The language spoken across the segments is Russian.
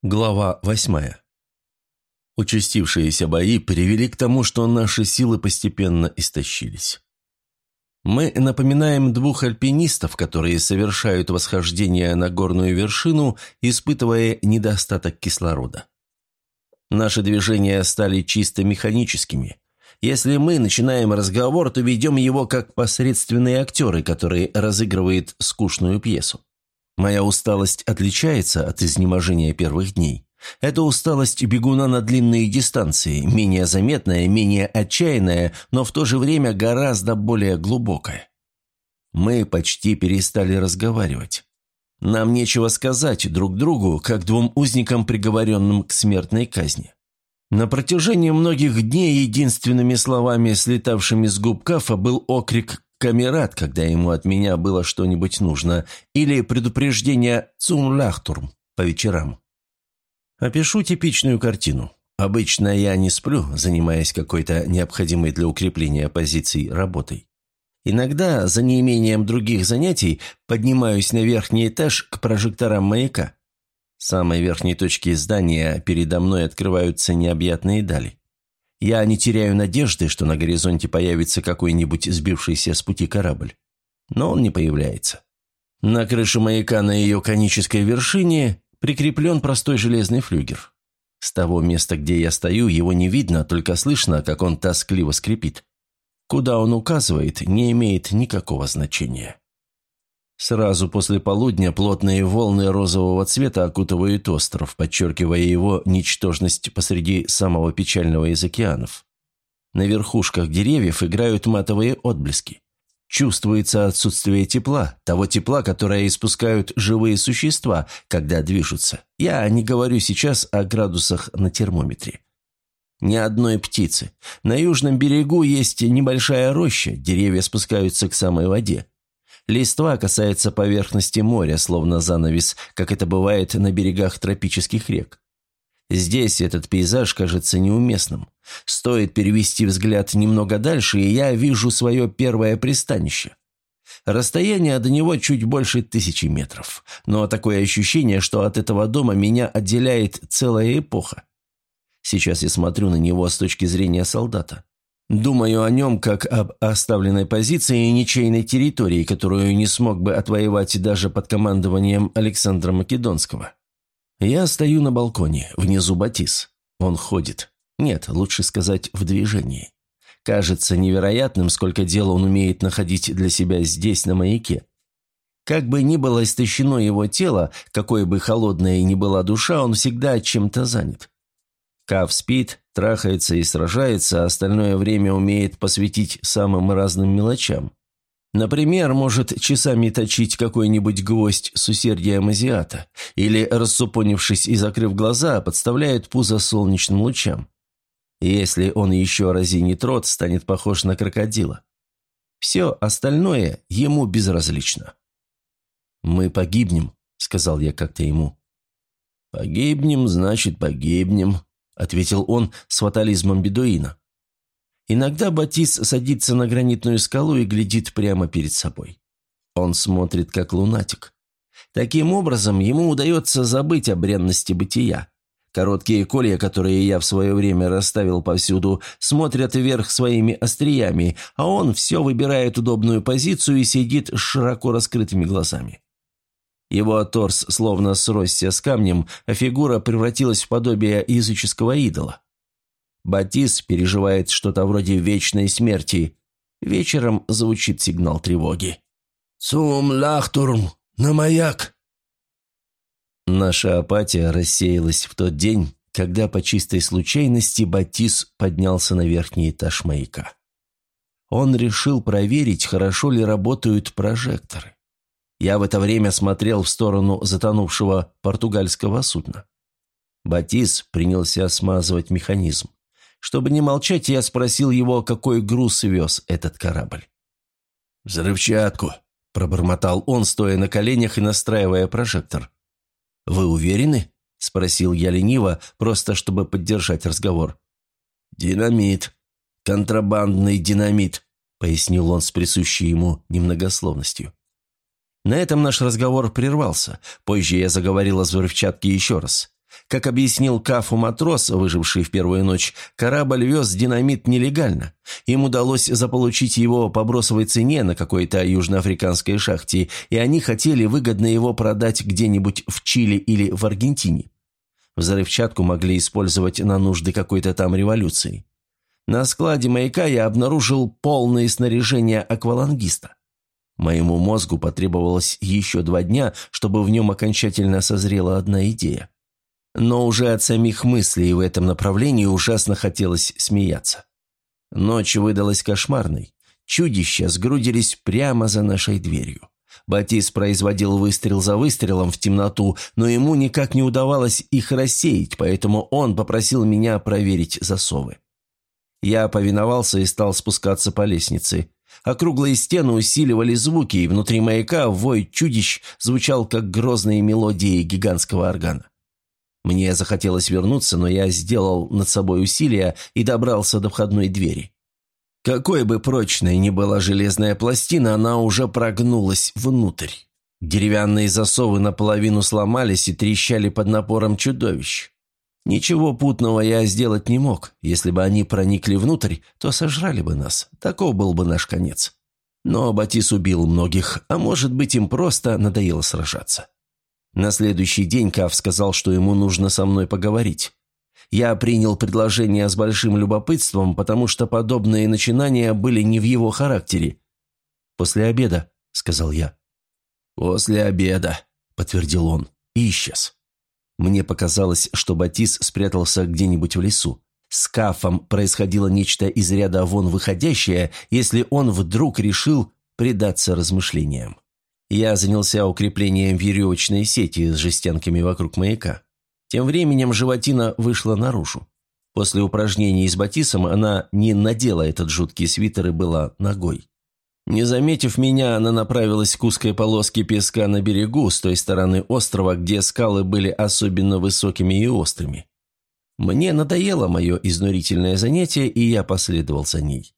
Глава 8. Участившиеся бои привели к тому, что наши силы постепенно истощились. Мы напоминаем двух альпинистов, которые совершают восхождение на горную вершину, испытывая недостаток кислорода. Наши движения стали чисто механическими. Если мы начинаем разговор, то ведем его как посредственные актеры, которые разыгрывают скучную пьесу. Моя усталость отличается от изнеможения первых дней. Это усталость бегуна на длинные дистанции, менее заметная, менее отчаянная, но в то же время гораздо более глубокая. Мы почти перестали разговаривать. Нам нечего сказать друг другу, как двум узникам, приговоренным к смертной казни. На протяжении многих дней единственными словами, слетавшими с губ Кафа, был окрик «Камерат», когда ему от меня было что-нибудь нужно, или предупреждение «Цум лахтурм» по вечерам. Опишу типичную картину. Обычно я не сплю, занимаясь какой-то необходимой для укрепления позиций работой. Иногда, за неимением других занятий, поднимаюсь на верхний этаж к прожекторам маяка. С самой верхней точки здания передо мной открываются необъятные дали. Я не теряю надежды, что на горизонте появится какой-нибудь сбившийся с пути корабль. Но он не появляется. На крыше маяка на ее конической вершине прикреплен простой железный флюгер. С того места, где я стою, его не видно, только слышно, как он тоскливо скрипит. Куда он указывает, не имеет никакого значения. Сразу после полудня плотные волны розового цвета окутывают остров, подчеркивая его ничтожность посреди самого печального из океанов. На верхушках деревьев играют матовые отблески. Чувствуется отсутствие тепла, того тепла, которое испускают живые существа, когда движутся. Я не говорю сейчас о градусах на термометре. Ни одной птицы. На южном берегу есть небольшая роща, деревья спускаются к самой воде. Листва касается поверхности моря, словно занавес, как это бывает на берегах тропических рек. Здесь этот пейзаж кажется неуместным. Стоит перевести взгляд немного дальше, и я вижу свое первое пристанище. Расстояние до него чуть больше 1000 метров, но такое ощущение, что от этого дома меня отделяет целая эпоха. Сейчас я смотрю на него с точки зрения солдата. Думаю о нем как об оставленной позиции и ничейной территории, которую не смог бы отвоевать даже под командованием Александра Македонского. Я стою на балконе, внизу Батис. Он ходит. Нет, лучше сказать, в движении. Кажется невероятным, сколько дела он умеет находить для себя здесь, на маяке. Как бы ни было истощено его тело, какой бы холодной ни была душа, он всегда чем-то занят. Каф спит, трахается и сражается, а остальное время умеет посвятить самым разным мелочам. Например, может часами точить какой-нибудь гвоздь с усердием азиата, или, рассупонившись и закрыв глаза, подставляет пузо солнечным лучам. Если он еще разинит рот, станет похож на крокодила. Все остальное ему безразлично. «Мы погибнем», — сказал я как-то ему. «Погибнем, значит, погибнем», — ответил он с фатализмом бедуина. Иногда Батис садится на гранитную скалу и глядит прямо перед собой. Он смотрит как лунатик. Таким образом, ему удается забыть о бренности бытия. Короткие колья, которые я в свое время расставил повсюду, смотрят вверх своими остриями, а он все выбирает удобную позицию и сидит с широко раскрытыми глазами. Его торс словно сросся с камнем, а фигура превратилась в подобие языческого идола. Батис переживает что-то вроде вечной смерти. Вечером звучит сигнал тревоги. «Цум лахтурм! На маяк!» Наша апатия рассеялась в тот день, когда по чистой случайности Батис поднялся на верхний этаж маяка. Он решил проверить, хорошо ли работают прожекторы. Я в это время смотрел в сторону затонувшего португальского судна. Батис принялся смазывать механизм. Чтобы не молчать, я спросил его, какой груз вез этот корабль. «Взрывчатку», – пробормотал он, стоя на коленях и настраивая прожектор. «Вы уверены?» – спросил я лениво, просто чтобы поддержать разговор. «Динамит. Контрабандный динамит», – пояснил он с присущей ему немногословностью. На этом наш разговор прервался. Позже я заговорил о взрывчатке еще раз. Как объяснил Кафу матрос, выживший в первую ночь, корабль вез динамит нелегально. Им удалось заполучить его по бросовой цене на какой-то южноафриканской шахте, и они хотели выгодно его продать где-нибудь в Чили или в Аргентине. Взрывчатку могли использовать на нужды какой-то там революции. На складе маяка я обнаружил полное снаряжение аквалангиста. Моему мозгу потребовалось еще 2 дня, чтобы в нем окончательно созрела одна идея. Но уже от самих мыслей в этом направлении ужасно хотелось смеяться. Ночь выдалась кошмарной. Чудища сгрудились прямо за нашей дверью. Батис производил выстрел за выстрелом в темноту, но ему никак не удавалось их рассеять, поэтому он попросил меня проверить засовы. Я повиновался и стал спускаться по лестнице. Округлые стены усиливали звуки, и внутри маяка вой чудищ звучал, как грозные мелодии гигантского органа. Мне захотелось вернуться, но я сделал над собой усилие и добрался до входной двери. Какой бы прочной ни была железная пластина, она уже прогнулась внутрь. Деревянные засовы наполовину сломались и трещали под напором чудовищ. Ничего путного я сделать не мог. Если бы они проникли внутрь, то сожрали бы нас. Таков был бы наш конец. Но Батис убил многих, а может быть, им просто надоело сражаться. На следующий день Каф сказал, что ему нужно со мной поговорить. Я принял предложение с большим любопытством, потому что подобные начинания были не в его характере. «После обеда», — сказал я. «После обеда», — подтвердил он и исчез. Мне показалось, что Батис спрятался где-нибудь в лесу. С Кафом происходило нечто из ряда вон выходящее, если он вдруг решил предаться размышлениям. Я занялся укреплением веревочной сети с жестянками вокруг маяка. Тем временем животина вышла наружу. После упражнений с Батисом она не надела этот жуткий свитер и была нагой. Не заметив меня, она направилась к узкой полоске песка на берегу, с той стороны острова, где скалы были особенно высокими и острыми. Мне надоело мое изнурительное занятие, и я последовал за ней.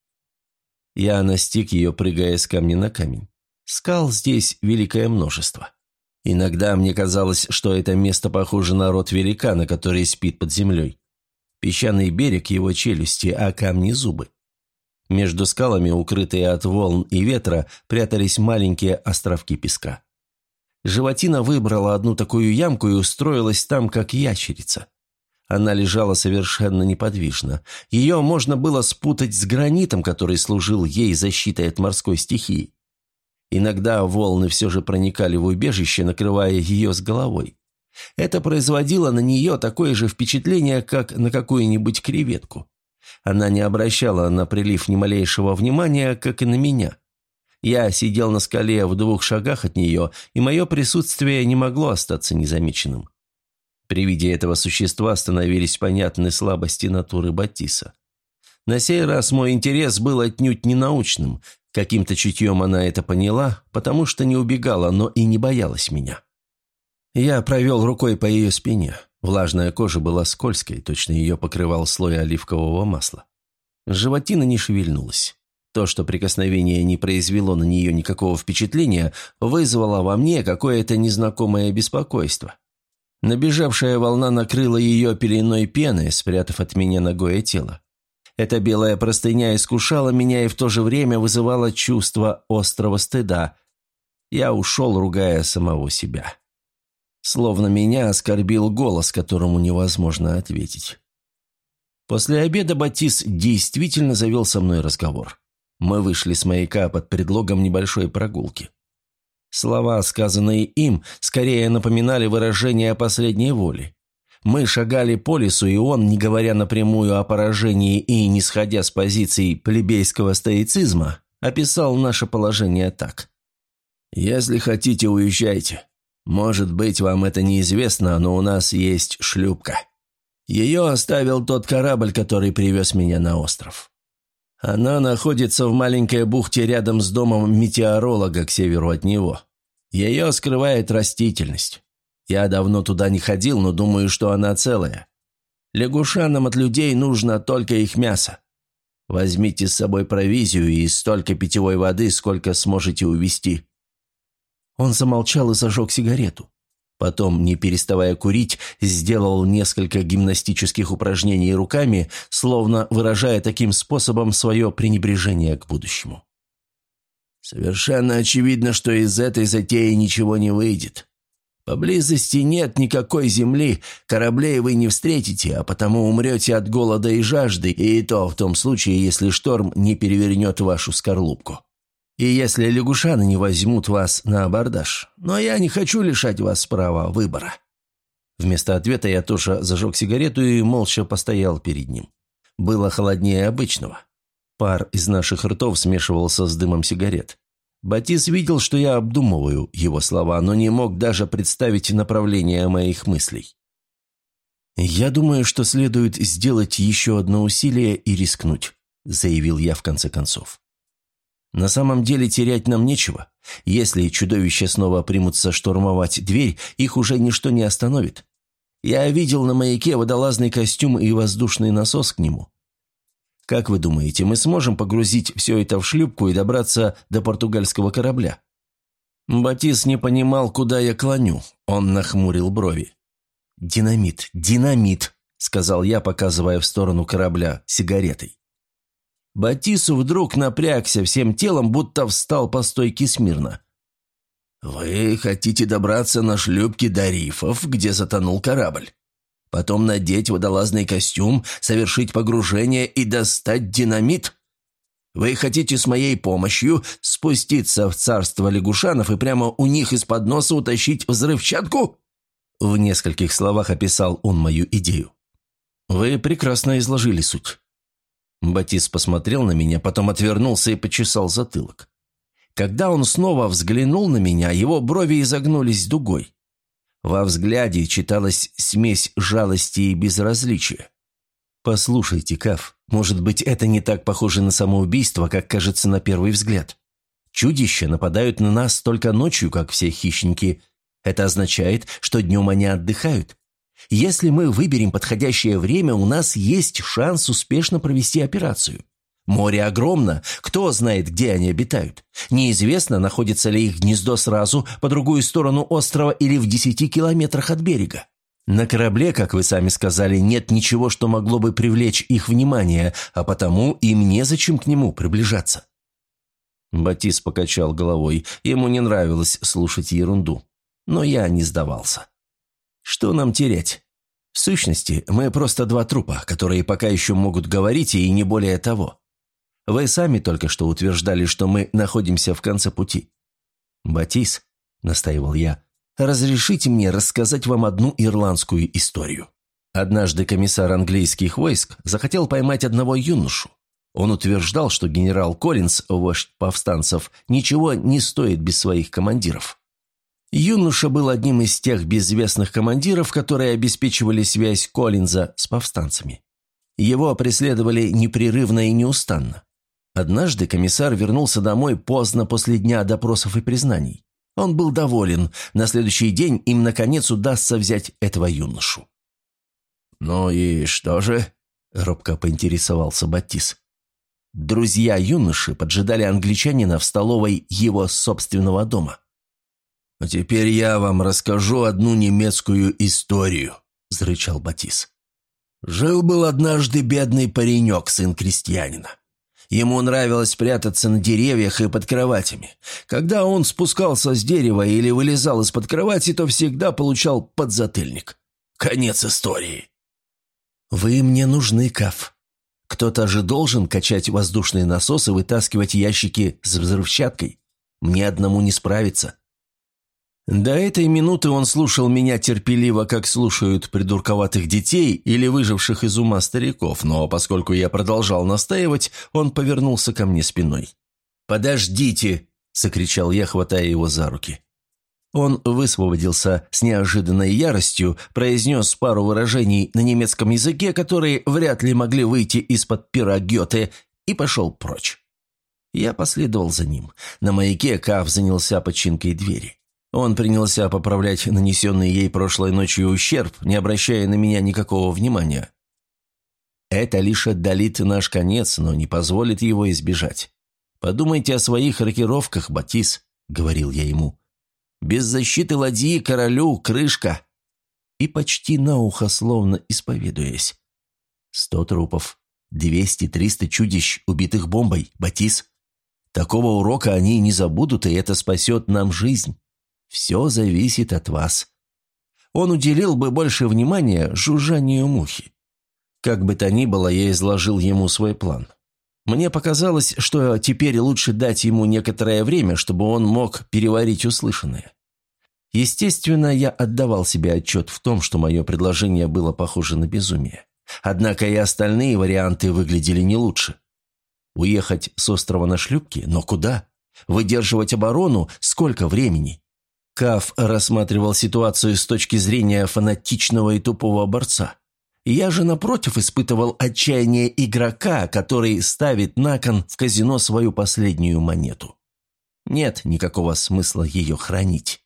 Я настиг ее, прыгая с камня на камень. Скал здесь великое множество. Иногда мне казалось, что это место похоже на рот великана, который спит под землей. Песчаный берег – его челюсти, а камни – зубы. Между скалами, укрытые от волн и ветра, прятались маленькие островки песка. Животина выбрала одну такую ямку и устроилась там, как ящерица. Она лежала совершенно неподвижно. Ее можно было спутать с гранитом, который служил ей защитой от морской стихии. Иногда волны все же проникали в убежище, накрывая ее с головой. Это производило на нее такое же впечатление, как на какую-нибудь креветку. Она не обращала на прилив ни малейшего внимания, как и на меня. Я сидел на скале в 2 шагах от нее, и мое присутствие не могло остаться незамеченным. При виде этого существа становились понятны слабости натуры Батиса. На сей раз мой интерес был отнюдь не научным. Каким-то чутьем она это поняла, потому что не убегала, но и не боялась меня. Я провел рукой по ее спине. Влажная кожа была скользкой, точно ее покрывал слой оливкового масла. Животина не шевельнулась. То, что прикосновение не произвело на нее никакого впечатления, вызвало во мне какое-то незнакомое беспокойство. Набежавшая волна накрыла ее пеленой пены, спрятав от меня нагое тело. Эта белая простыня искушала меня и в то же время вызывала чувство острого стыда. Я ушел, ругая самого себя. Словно меня оскорбил голос, которому невозможно ответить. После обеда Батис действительно завел со мной разговор. Мы вышли с маяка под предлогом небольшой прогулки. Слова, сказанные им, скорее напоминали выражение последней воли. Мы шагали по лесу, и он, не говоря напрямую о поражении и не сходя с позиций плебейского стоицизма, описал наше положение так. «Если хотите, уезжайте. Может быть, вам это неизвестно, но у нас есть шлюпка. Ее оставил тот корабль, который привез меня на остров. Она находится в маленькой бухте рядом с домом метеоролога к северу от него. Ее скрывает растительность. Я давно туда не ходил, но думаю, что она целая. Лягушанам от людей нужно только их мясо. Возьмите с собой провизию и столько питьевой воды, сколько сможете увезти». Он замолчал и зажег сигарету. Потом, не переставая курить, сделал несколько гимнастических упражнений руками, словно выражая таким способом свое пренебрежение к будущему. «Совершенно очевидно, что из этой затеи ничего не выйдет. Поблизости нет никакой земли, кораблей вы не встретите, а потому умрете от голода и жажды, и то в том случае, если шторм не перевернет вашу скорлупку. И если лягушаны не возьмут вас на абордаж. Но я не хочу лишать вас права выбора». Вместо ответа я тоже зажег сигарету и молча постоял перед ним. Было холоднее обычного. Пар из наших ртов смешивался с дымом сигарет. Батис видел, что я обдумываю его слова, но не мог даже представить направление моих мыслей. «Я думаю, что следует сделать еще одно усилие и рискнуть», – заявил я в конце концов. «На самом деле терять нам нечего. Если чудовища снова примутся штурмовать дверь, их уже ничто не остановит. Я видел на маяке водолазный костюм и воздушный насос к нему. Как вы думаете, мы сможем погрузить все это в шлюпку и добраться до португальского корабля?» Батис не понимал, куда я клоню. Он нахмурил брови. «Динамит, динамит», — сказал я, показывая в сторону корабля сигаретой. Батису вдруг напрягся всем телом, будто встал по стойке смирно. «Вы хотите добраться на шлюпке до рифов, где затонул корабль? Потом надеть водолазный костюм, совершить погружение и достать динамит? Вы хотите с моей помощью спуститься в царство лягушанов и прямо у них из-под носа утащить взрывчатку?» В нескольких словах описал он мою идею. «Вы прекрасно изложили суть». Батис посмотрел на меня, потом отвернулся и почесал затылок. Когда он снова взглянул на меня, его брови изогнулись дугой. Во взгляде читалась смесь жалости и безразличия. «Послушайте, Каф, может быть, это не так похоже на самоубийство, как кажется на первый взгляд. Чудища нападают на нас только ночью, как все хищники. Это означает, что днем они отдыхают. Если мы выберем подходящее время, у нас есть шанс успешно провести операцию. Море огромно, кто знает, где они обитают. Неизвестно, находится ли их гнездо сразу по другую сторону острова или в 10 километрах от берега. На корабле, как вы сами сказали, нет ничего, что могло бы привлечь их внимание, а потому им незачем к нему приближаться». Батис покачал головой, ему не нравилось слушать ерунду. Но я не сдавался. «Что нам терять? В сущности, мы просто два трупа, которые пока еще могут говорить, и не более того. Вы сами только что утверждали, что мы находимся в конце пути. Батис, — настаивал я, — разрешите мне рассказать вам одну ирландскую историю. Однажды комиссар английских войск захотел поймать одного юношу. Он утверждал, что генерал Коллинз, вождь повстанцев, ничего не стоит без своих командиров. Юноша был одним из тех безвестных командиров, которые обеспечивали связь Коллинза с повстанцами. Его преследовали непрерывно и неустанно. Однажды комиссар вернулся домой поздно после дня допросов и признаний. Он был доволен. На следующий день им, наконец, удастся взять этого юношу. «Ну и что же?» – робко поинтересовался Батис. Друзья юноши поджидали англичанина в столовой его собственного дома. «А теперь я вам расскажу одну немецкую историю», – зарычал Батис. «Жил-был однажды бедный паренек, сын крестьянина. Ему нравилось прятаться на деревьях и под кроватями. Когда он спускался с дерева или вылезал из-под кровати, то всегда получал подзатыльник. Конец истории». «Вы мне нужны, Каф. Кто-то же должен качать воздушные насосы и вытаскивать ящики с взрывчаткой. Мне одному не справиться». До этой минуты он слушал меня терпеливо, как слушают придурковатых детей или выживших из ума стариков, но поскольку я продолжал настаивать, он повернулся ко мне спиной. «Подождите!» – закричал я, хватая его за руки. Он высвободился с неожиданной яростью, произнес пару выражений на немецком языке, которые вряд ли могли выйти из-под пера Гёте, и пошел прочь. Я последовал за ним. На маяке Каф занялся починкой двери. Он принялся поправлять нанесенный ей прошлой ночью ущерб, не обращая на меня никакого внимания. «Это лишь отдалит наш конец, но не позволит его избежать. Подумайте о своих рокировках, Батис», — говорил я ему. Без защиты ладьи королю крышка!» И почти на ухо, словно исповедуясь: 100 трупов, 200-300 чудищ, убитых бомбой, Батис. Такого урока они не забудут, и это спасет нам жизнь. Все зависит от вас. Он уделил бы больше внимания жужжанию мухи. Как бы то ни было, я изложил ему свой план. Мне показалось, что теперь лучше дать ему некоторое время, чтобы он мог переварить услышанное. Естественно, я отдавал себе отчет в том, что мое предложение было похоже на безумие. Однако и остальные варианты выглядели не лучше. Уехать с острова на шлюпке? Но куда? Выдерживать оборону? Сколько времени? Каф рассматривал ситуацию с точки зрения фанатичного и тупого борца. Я же, напротив, испытывал отчаяние игрока, который ставит на кон в казино свою последнюю монету. Нет никакого смысла ее хранить.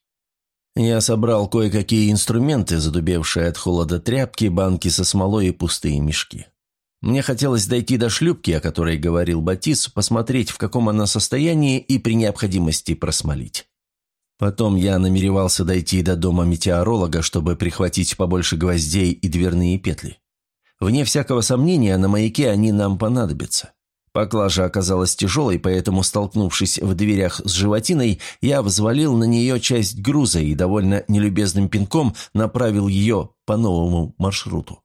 Я собрал кое-какие инструменты, задубевшие от холода тряпки, банки со смолой и пустые мешки. Мне хотелось дойти до шлюпки, о которой говорил Батис, посмотреть, в каком она состоянии, и при необходимости просмолить. Потом я намеревался дойти до дома метеоролога, чтобы прихватить побольше гвоздей и дверные петли. Вне всякого сомнения, на маяке они нам понадобятся. Поклажа оказалась тяжелой, поэтому, столкнувшись в дверях с животиной, я взвалил на нее часть груза и довольно нелюбезным пинком направил ее по новому маршруту.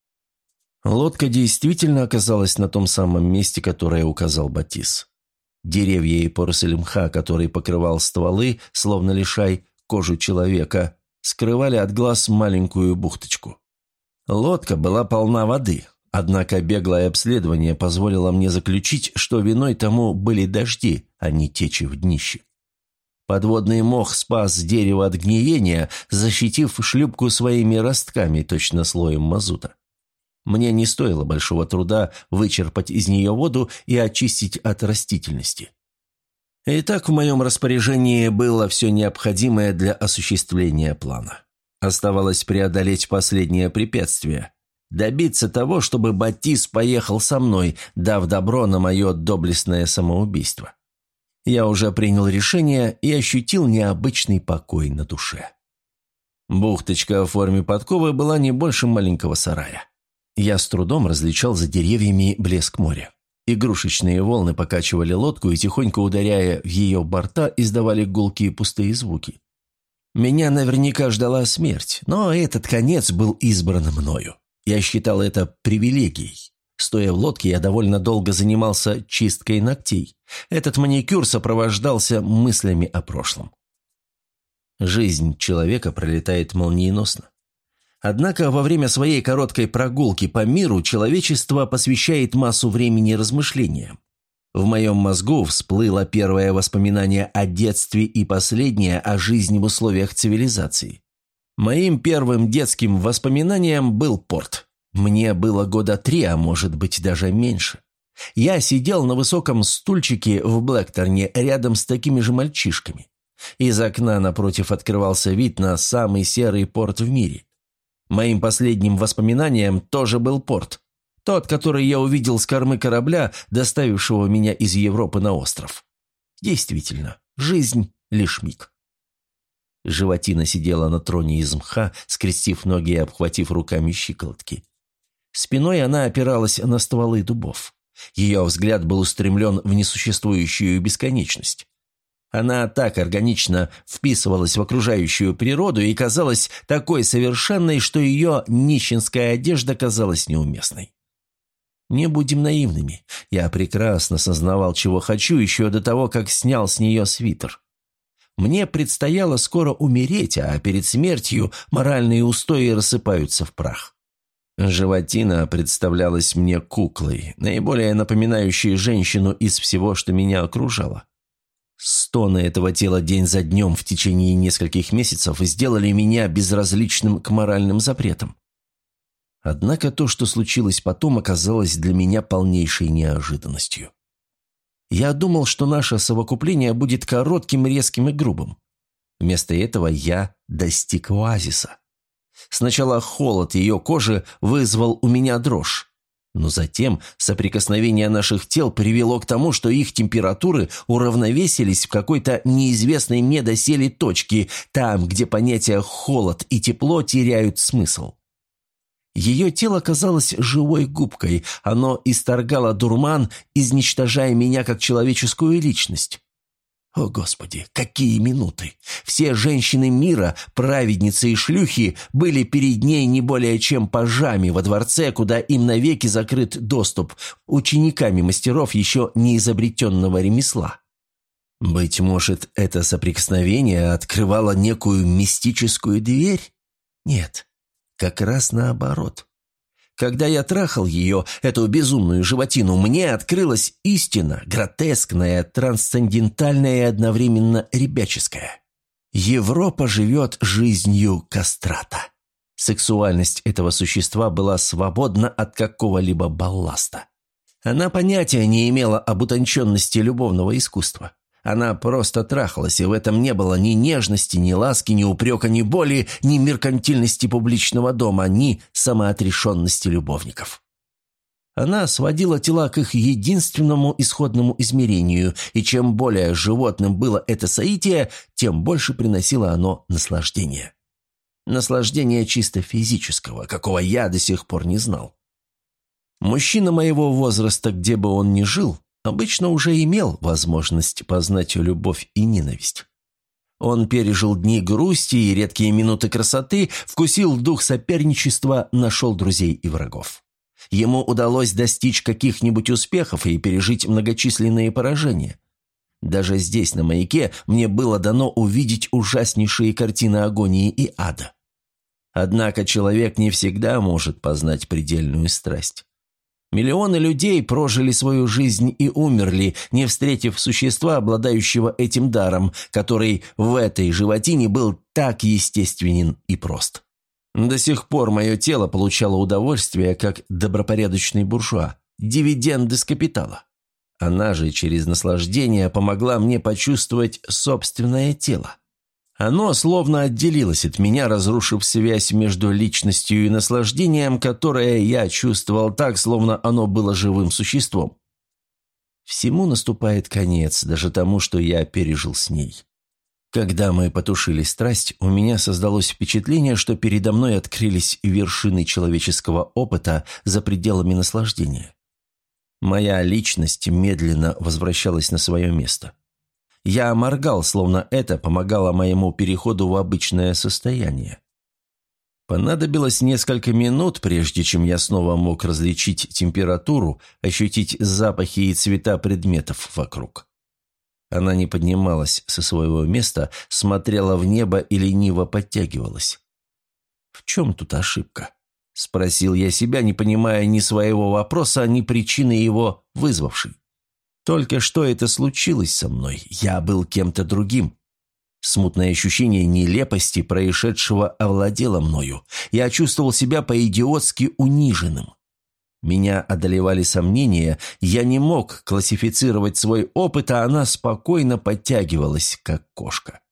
Лодка действительно оказалась на том самом месте, которое указал Батис. Деревья и поросль мха, который покрывал стволы, словно лишай кожу человека, скрывали от глаз маленькую бухточку. Лодка была полна воды, однако беглое обследование позволило мне заключить, что виной тому были дожди, а не течи в днище. Подводный мох спас дерево от гниения, защитив шлюпку своими ростками, точно слоем мазута. Мне не стоило большого труда вычерпать из нее воду и очистить от растительности. Итак, в моем распоряжении было все необходимое для осуществления плана. Оставалось преодолеть последнее препятствие – добиться того, чтобы Батис поехал со мной, дав добро на мое доблестное самоубийство. Я уже принял решение и ощутил необычный покой на душе. Бухточка в форме подковы была не больше маленького сарая. Я с трудом различал за деревьями блеск моря. Игрушечные волны покачивали лодку и, тихонько ударяя в ее борта, издавали гулкие пустые звуки. Меня наверняка ждала смерть, но этот конец был избран мною. Я считал это привилегией. Стоя в лодке, я довольно долго занимался чисткой ногтей. Этот маникюр сопровождался мыслями о прошлом. Жизнь человека пролетает молниеносно. Однако во время своей короткой прогулки по миру человечество посвящает массу времени размышлениям. В моем мозгу всплыло первое воспоминание о детстве и последнее о жизни в условиях цивилизации. Моим первым детским воспоминанием был порт. Мне было года 3, а может быть даже меньше. Я сидел на высоком стульчике в Блэкторне рядом с такими же мальчишками. Из окна напротив открывался вид на самый серый порт в мире. Моим последним воспоминанием тоже был порт. Тот, который я увидел с кормы корабля, доставившего меня из Европы на остров. Действительно, жизнь – лишь миг. Животина сидела на троне из мха, скрестив ноги и обхватив руками щиколотки. Спиной она опиралась на стволы дубов. Ее взгляд был устремлен в несуществующую бесконечность. Она так органично вписывалась в окружающую природу и казалась такой совершенной, что ее нищенская одежда казалась неуместной. Не будем наивными. Я прекрасно сознавал, чего хочу, еще до того, как снял с нее свитер. Мне предстояло скоро умереть, а перед смертью моральные устои рассыпаются в прах. Животина представлялась мне куклой, наиболее напоминающей женщину из всего, что меня окружало. Стоны этого тела день за днем в течение нескольких месяцев сделали меня безразличным к моральным запретам. Однако то, что случилось потом, оказалось для меня полнейшей неожиданностью. Я думал, что наше совокупление будет коротким, резким и грубым. Вместо этого я достиг оазиса. Сначала холод ее кожи вызвал у меня дрожь. Но затем соприкосновение наших тел привело к тому, что их температуры уравновесились в какой-то неизвестной мне доселе точке, там, где понятия «холод» и «тепло» теряют смысл. Ее тело казалось живой губкой, оно исторгало дурман, изничтожая меня как человеческую личность. О, Господи, какие минуты! Все женщины мира, праведницы и шлюхи, были перед ней не более чем пажами во дворце, куда им навеки закрыт доступ, учениками мастеров еще не изобретенного ремесла. Быть может, это соприкосновение открывало некую мистическую дверь? Нет, как раз наоборот. Когда я трахал ее, эту безумную животину, мне открылась истина, гротескная, трансцендентальная и одновременно ребяческая. Европа живет жизнью кастрата. Сексуальность этого существа была свободна от какого-либо балласта. Она понятия не имела об утонченности любовного искусства. Она просто трахалась, и в этом не было ни нежности, ни ласки, ни упрека, ни боли, ни меркантильности публичного дома, ни самоотрешенности любовников. Она сводила тела к их единственному исходному измерению, и чем более животным было это соитие, тем больше приносило оно наслаждение. Наслаждение чисто физического, какого я до сих пор не знал. Мужчина моего возраста, где бы он ни жил, обычно уже имел возможность познать любовь и ненависть. Он пережил дни грусти и редкие минуты красоты, вкусил дух соперничества, нашел друзей и врагов. Ему удалось достичь каких-нибудь успехов и пережить многочисленные поражения. Даже здесь, на маяке, мне было дано увидеть ужаснейшие картины агонии и ада. Однако человек не всегда может познать предельную страсть. Миллионы людей прожили свою жизнь и умерли, не встретив существа, обладающего этим даром, который в этой животине был так естественен и прост. До сих пор мое тело получало удовольствие, как добропорядочный буржуа, дивиденды с капитала. Она же через наслаждение помогла мне почувствовать собственное тело. Оно словно отделилось от меня, разрушив связь между личностью и наслаждением, которое я чувствовал так, словно оно было живым существом. Всему наступает конец, даже тому, что я пережил с ней. Когда мы потушили страсть, у меня создалось впечатление, что передо мной открылись вершины человеческого опыта за пределами наслаждения. Моя личность медленно возвращалась на свое место. Я моргал, словно это помогало моему переходу в обычное состояние. Понадобилось несколько минут, прежде чем я снова мог различить температуру, ощутить запахи и цвета предметов вокруг. Она не поднималась со своего места, смотрела в небо и лениво подтягивалась. «В чем тут ошибка?» – спросил я себя, не понимая ни своего вопроса, ни причины его вызвавшей. Только что это случилось со мной, я был кем-то другим. Смутное ощущение нелепости происшедшего овладело мною. Я чувствовал себя по-идиотски униженным. Меня одолевали сомнения, я не мог классифицировать свой опыт, а она спокойно подтягивалась, как кошка.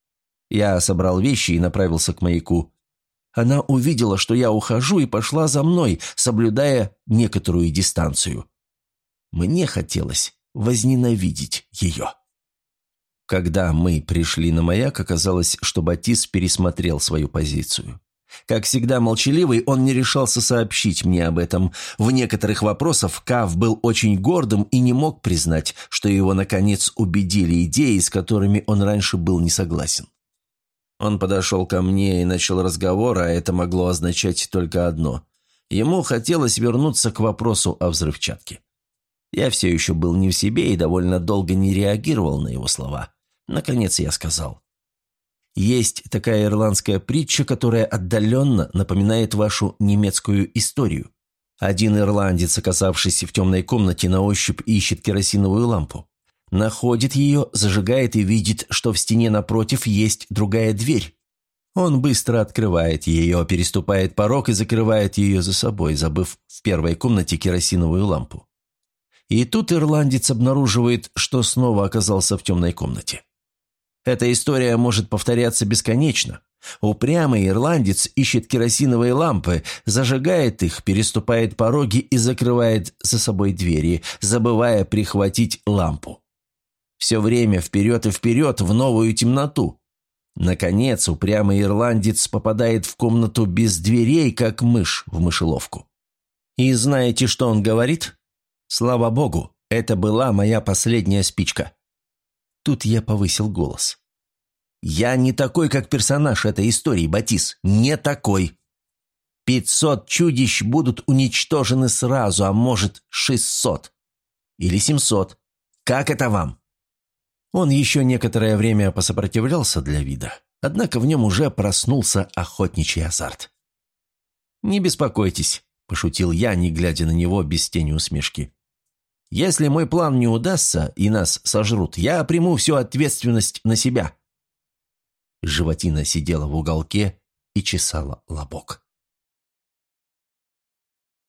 Я собрал вещи и направился к маяку. Она увидела, что я ухожу, и пошла за мной, соблюдая некоторую дистанцию. Мне хотелось возненавидеть ее. Когда мы пришли на маяк, оказалось, что Батис пересмотрел свою позицию. Как всегда молчаливый, он не решался сообщить мне об этом. В некоторых вопросах Кав был очень гордым и не мог признать, что его, наконец, убедили идеи, с которыми он раньше был не согласен. Он подошел ко мне и начал разговор, а это могло означать только одно. Ему хотелось вернуться к вопросу о взрывчатке. Я все еще был не в себе и довольно долго не реагировал на его слова. Наконец я сказал: «Есть такая ирландская притча, которая отдаленно напоминает вашу немецкую историю. Один ирландец, оказавшись в темной комнате, на ощупь ищет керосиновую лампу. Находит ее, зажигает и видит, что в стене напротив есть другая дверь. Он быстро открывает ее, переступает порог и закрывает ее за собой, забыв в первой комнате керосиновую лампу. И тут ирландец обнаруживает, что снова оказался в темной комнате. Эта история может повторяться бесконечно. Упрямый ирландец ищет керосиновые лампы, зажигает их, переступает пороги и закрывает за собой двери, забывая прихватить лампу. Все время вперед и вперед в новую темноту. Наконец, упрямый ирландец попадает в комнату без дверей, как мышь в мышеловку. И знаете, что он говорит? Слава богу, это была моя последняя спичка. Тут я повысил голос. «Я не такой, как персонаж этой истории, Батис, не такой. 500 чудищ будут уничтожены сразу, а может 600. Или 700. Как это вам?» Он еще некоторое время посопротивлялся для вида, однако в нем уже проснулся охотничий азарт. «Не беспокойтесь», – пошутил я, не глядя на него без тени усмешки. «Если мой план не удастся и нас сожрут, я приму всю ответственность на себя». Животина сидела в уголке и чесала лобок.